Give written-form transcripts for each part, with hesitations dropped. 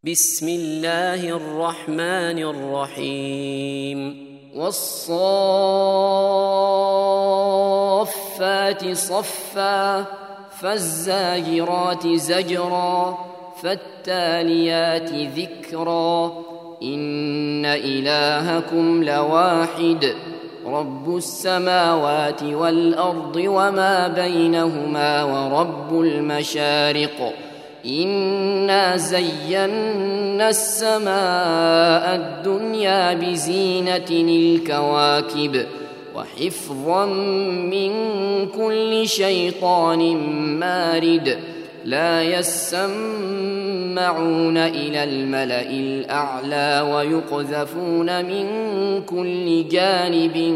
بسم الله الرحمن الرحيم والصافات صفا فالزاجرات زجرا فالتاليات ذكرا إن إلهكم لواحد رب السماوات والأرض وما بينهما ورب المشارق إنا زينا السماء الدنيا بزينة الكواكب وحفظا من كل شيطان مارد لا يسمعون إلى الملأ الأعلى ويقذفون من كل جانب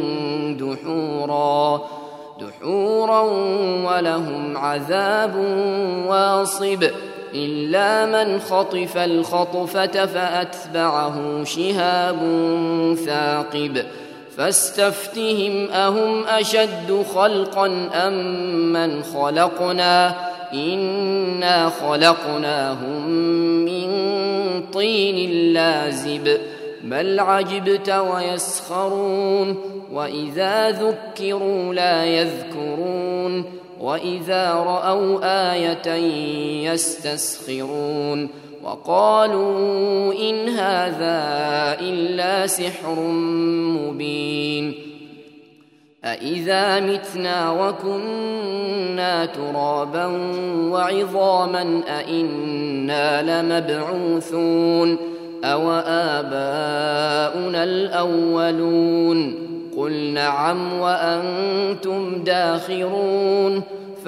دحورا ولهم عذاب واصب إلا من خطف الخطفة فأتبعه شهاب ثاقب فاستفتهم أهم أشد خلقا أم من خلقنا إنا خلقناهم من طين لازب بل عجبت ويسخرون وإذا ذكروا لا يذكرون وإذا رأوا آية يستسخرون وقالوا إن هذا إلا سحر مبين أإذا متنا وكنا ترابا وعظاما أإنا لمبعوثون أو آباؤنا الأولون قل نعم وأنتم داخرون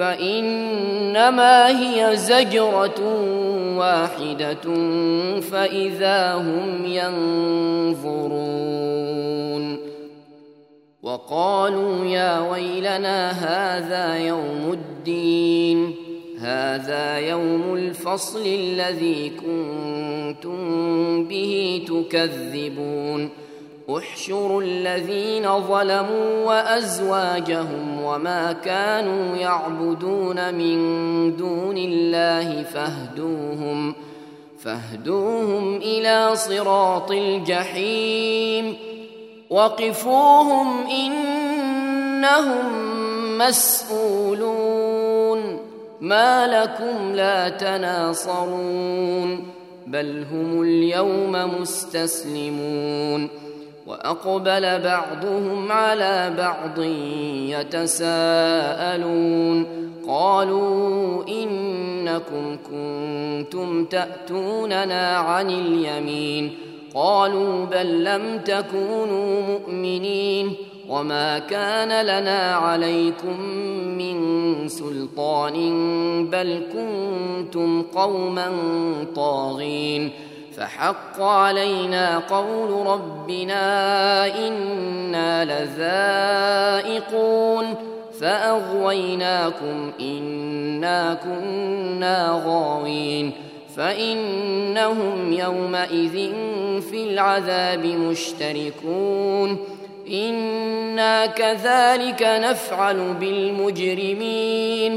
فإنما هي زجرة واحدة فإذا هم ينظرون وقالوا يا ويلنا هذا يوم الدين هذا يوم الفصل الذي كنتم به تكذبون احشروا الذين ظلموا وأزواجهم وما كانوا يعبدون من دون الله فاهدوهم إلى صراط الجحيم وقفوهم إنهم مسؤولون ما لكم لا تناصرون بل هم اليوم مستسلمون وأقبل بعضهم على بعض يتساءلون قالوا إنكم كنتم تأتوننا عن اليمين قالوا بل لم تكونوا مؤمنين وما كان لنا عليكم من سلطان بل كنتم قوما طاغين فحق علينا قول ربنا إنا لذائقون فأغويناكم إنا كنا غاوين فإنهم يومئذ في العذاب مشتركون إنا كذلك نفعل بالمجرمين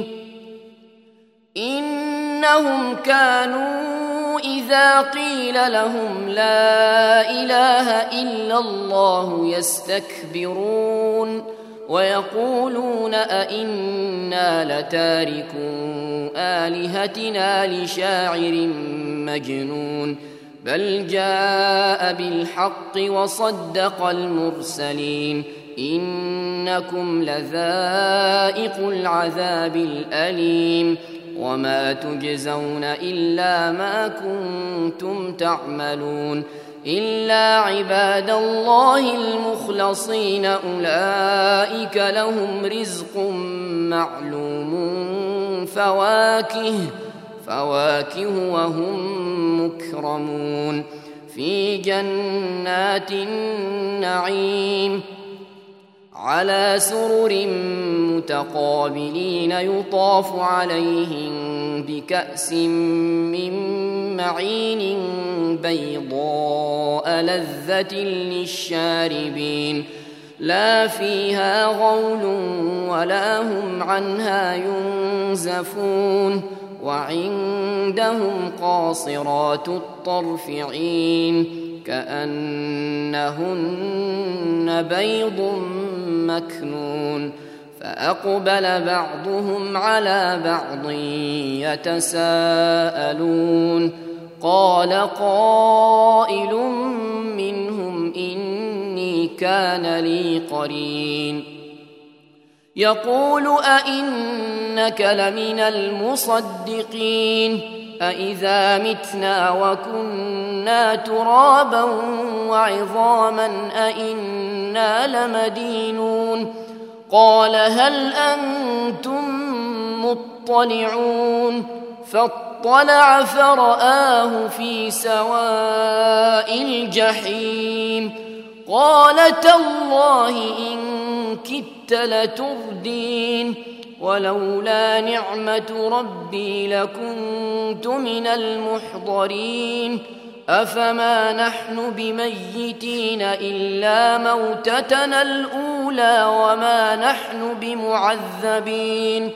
إنهم كانوا إذا قيل لهم لا إله إلا الله يستكبرون ويقولون أئنا لتاركو آلهتنا لشاعر مجنون بل جاء بالحق وصدق المرسلين إنكم لذائق العذاب الأليم وما تجزون إلا ما كنتم تعملون إلا عباد الله المخلصين أولئك لهم رزق معلوم فواكه وهم مكرمون في جنات النعيم على سرر متقابلين يطاف عليهم بكأس من معين بيضاء لذة للشاربين لا فيها غول ولا هم عنها ينزفون وعندهم قاصرات الطرف عين كأنهن بيض مكنون فأقبل بعضهم على بعض يتساءلون قال قائل منهم إني كان لي قرين يقول أئنك لمن المصدقين أإذا متنا وكنا ترابا وعظاما أئنا لمدينون قال هل أنتم مطلعون فاطلع فرآه في سواء الجحيم قال تالله إن كدت لتردين ولولا نعمة ربي لكنت من المحضرين أفما نحن بميتين إلا موتتنا الأولى وما نحن بمعذبين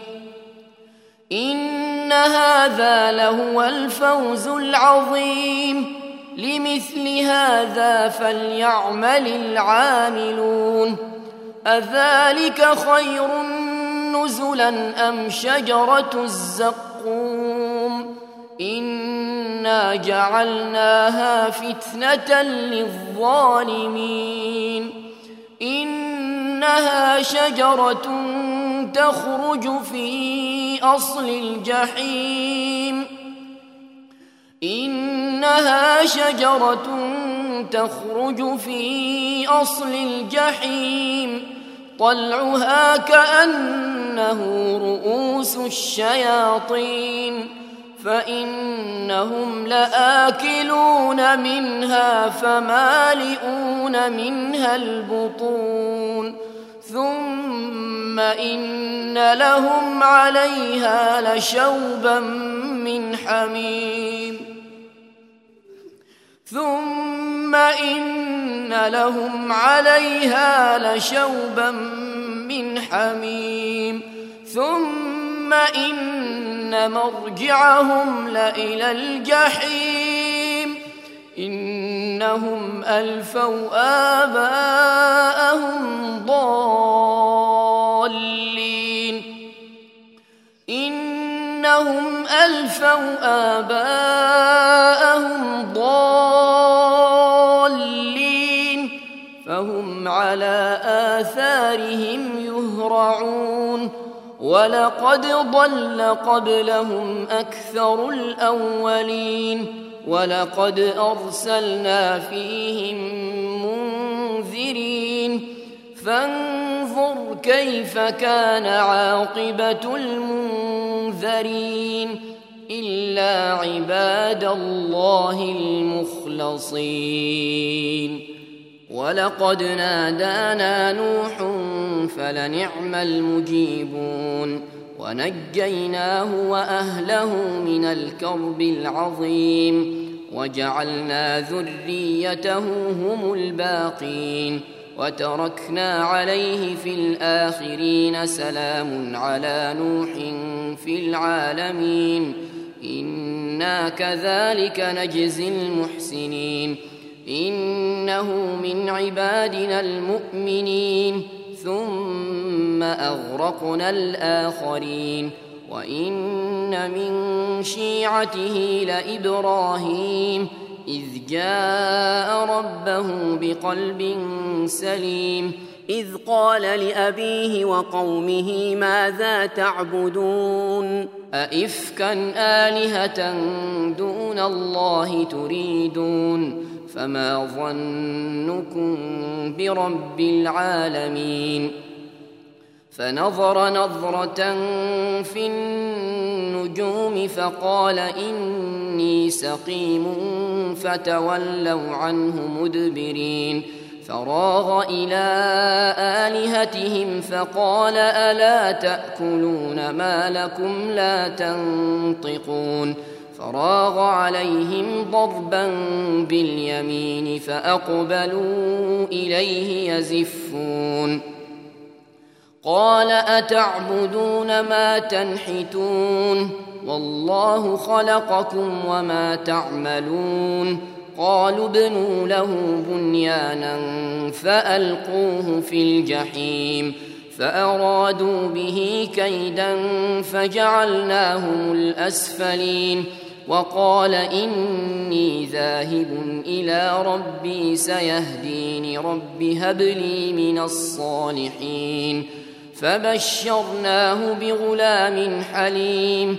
إن هذا لهو الفوز العظيم لمثل هذا فليعمل العاملون أذلك خير نزلا أم شجرة الزقوم إنا جعلناها فتنة للظالمين إنها شجرة تخرج في أصل الجحيم إنها شجرة تخرج في أصل الجحيم طلعها كأنه رؤوس الشياطين فإنهم لآكلون منها فمالئون منها البطون ثم إن لهم عليها لشوبا من حميم ثم إن لهم عليها لشوبا من حميم ثم إن مرجعهم لإلى الجحيم إنهم ألفوا آباءهم ضالين إنهم ألفوا آباءهم ضالين فهم على آثارهم يهرعون ولقد ضل قبلهم أكثر الأولين ولقد أرسلنا فيهم منذرين فانظر كيف كان عاقبة المنذرين إلا عباد الله المخلصين ولقد نادانا نوح فلنعم المجيبون ونجيناه وأهله من الكرب العظيم وجعلنا ذريته هم الباقين وتركنا عليه في الآخرين سلام على نوح في العالمين إنا كذلك نجزي المحسنين إنه من عبادنا المؤمنين ثم أغرقنا الآخرين وإن من شيعته لإبراهيم إذ جاء ربه بقلب سليم إذ قال لأبيه وقومه ماذا تعبدون أئفكا آلهة دون الله تريدون فما ظنكم برب العالمين فنظر نظرة في النجوم فقال إني سقيم فتولوا عنه مدبرين فراغ إلى آلهتهم فقال ألا تأكلون ما لكم لا تنطقون فراغ عليهم ضربا باليمين فأقبلوا إليه يزفون قال أتعبدون ما تنحتون والله خلقكم وما تعملون قالوا ابنوا له بنيانا فألقوه في الجحيم فأرادوا به كيدا فجعلناهم الأسفلين وقال إني ذاهب إلى ربي سيهدين رب هب لي من الصالحين فبشرناه بغلام حليم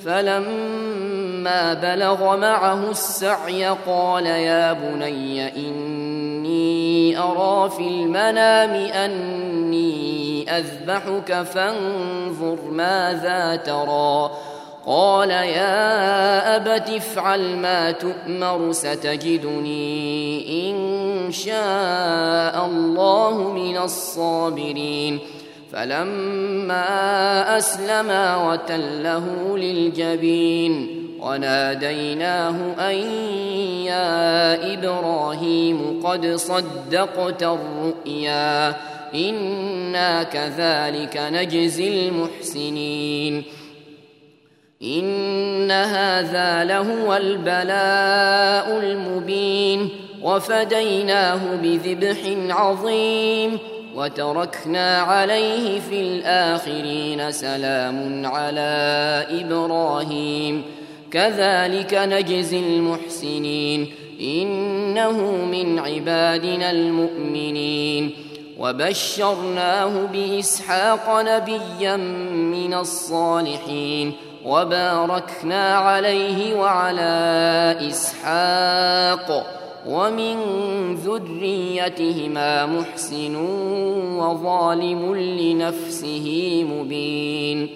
فلما بلغ معه السعي قال يا بني إني أرى في المنام أني أذبحك فانظر ماذا ترى قال يا أبت افعل ما تؤمر ستجدني إن شاء الله من الصابرين فلما أسلما وتله للجبين وناديناه أن يا إبراهيم قد صدقت الرؤيا إنا كذلك نجزي المحسنين إن هذا لهو البلاء المبين وفديناه بذبح عظيم وتركنا عليه في الآخرين سلام على إبراهيم كذلك نجزي المحسنين إنه من عبادنا المؤمنين وبشرناه بإسحاق نبيا من الصالحين وباركنا عليه وعلى إسحاق ومن ذريتهما محسن وظالم لنفسه مبين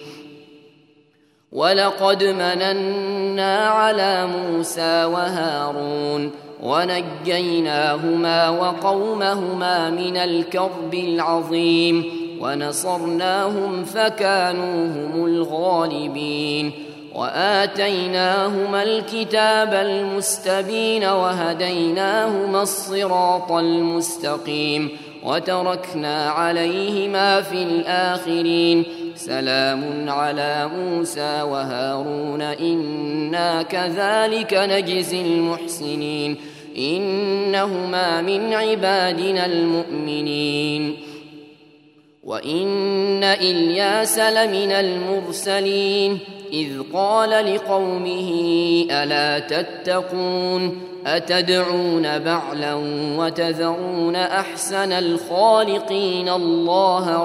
ولقد مننا على موسى وهارون ونجيناهما وقومهما من الكرب العظيم ونصرناهم فكانوا هم الغالبين وآتيناهما الكتاب المستبين وهديناهما الصراط المستقيم وتركنا عليهما في الآخرين سلام على موسى وهارون إنا كذلك نجزي المحسنين إنهما من عبادنا المؤمنين وإن إلياس لمن المرسلين إذ قال لقومه ألا تتقون أتدعون بعلا وتذرون أحسن الخالقين الله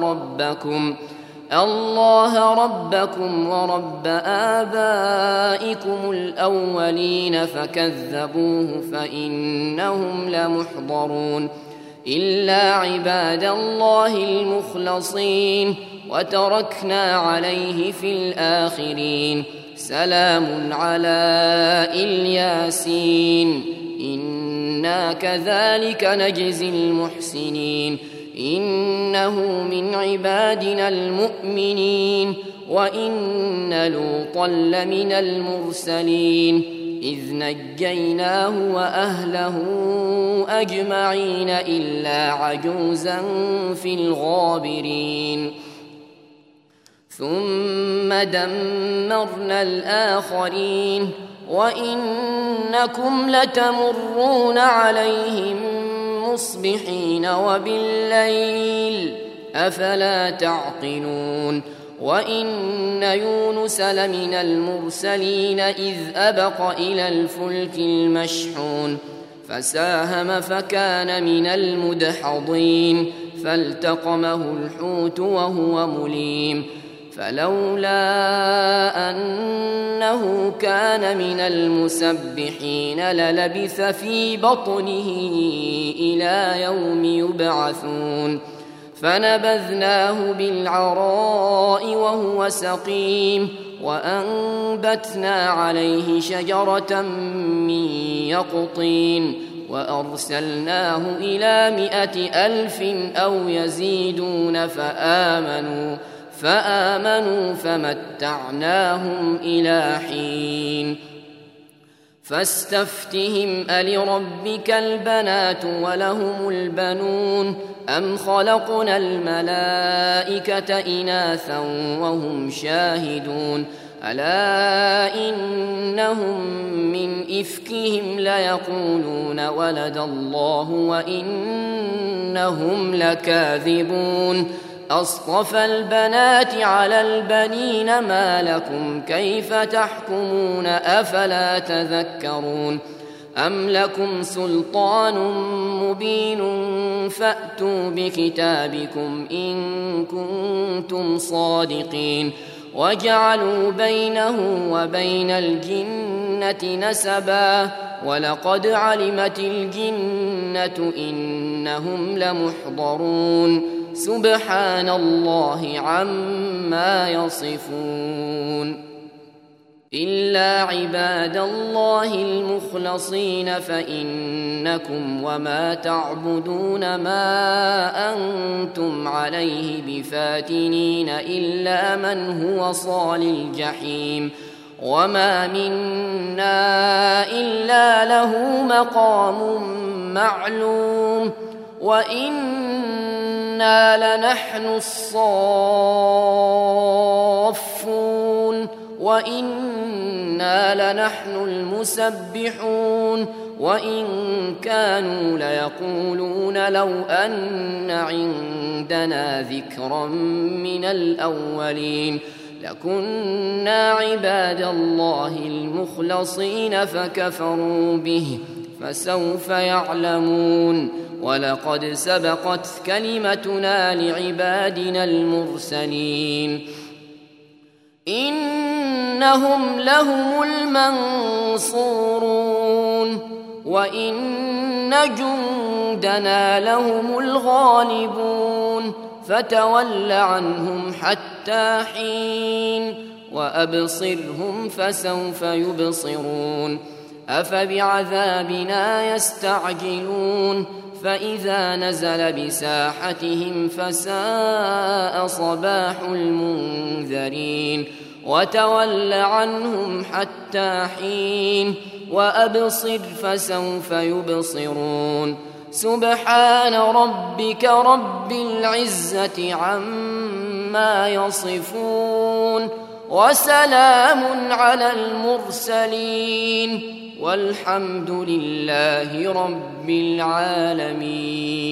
ربكم ورب آبائكم الأولين فكذبوه فإنهم لمحضرون إلا عباد الله المخلصين وتركنا عليه في الآخرين سلام على الياسين إنا كذلك نجزي المحسنين إنه من عبادنا المؤمنين وإن لوطا لمن المرسلين إذ نجيناه وأهله أجمعين إلا عجوزا في الغابرين ثم دمرنا الآخرين وإنكم لتمرون عليهم مصبحين وبالليل أفلا تعقلون وإن يونس لمن المرسلين إذ أبق إلى الفلك المشحون فساهم فكان من المدحضين فالتقمه الحوت وهو مليم فلولا أنه كان من المسبحين للبث في بطنه إلى يوم يبعثون فنبذناه بالعراء وهو سقيم وأنبتنا عليه شجرة من يقطين وأرسلناه إلى 100,000 أو يزيدون فآمنوا فمتعناهم إلى حين فاستفتهم ألربك البنات ولهم البنون أم خلقنا الملائكة إناثا وهم شاهدون ألا إنهم من إفكهم ليقولون ولد الله وإنهم لكاذبون أصطفى البنات على البنين ما لكم كيف تحكمون أفلا تذكرون أم لكم سلطان مبين فأتوا بكتابكم إن كنتم صادقين وجعلوا بينه وبين الجنة نسبا ولقد علمت الجنة إنهم لمحضرون سبحان الله عما يصفون إلا عباد الله المخلصين فإنكم وما تعبدون ما أنتم عليه بفاتنين إلا من هو صال الجحيم وما منا إلا له مقام معلوم وإنا لنحن الصافون وإنا لنحن المسبحون وإن كانوا ليقولون لو أن عندنا ذكرا من الأولين لكنا عباد الله المخلصين فكفروا به فسوف يعلمون ولقد سبقت كلمتنا لعبادنا المرسلين إنهم لهم المنصورون وإن جندنا لهم الغالبون فتول عنهم حتى حين وأبصرهم فسوف يبصرون أفبعذابنا يستعجلون فإذا نزل بساحتهم فساء صباح المنذرين وتول عنهم حتى حين وأبصر فسوف يبصرون سبحان ربك رب العزة عما يصفون وسلام على المرسلين والحمد لله رب العالمين.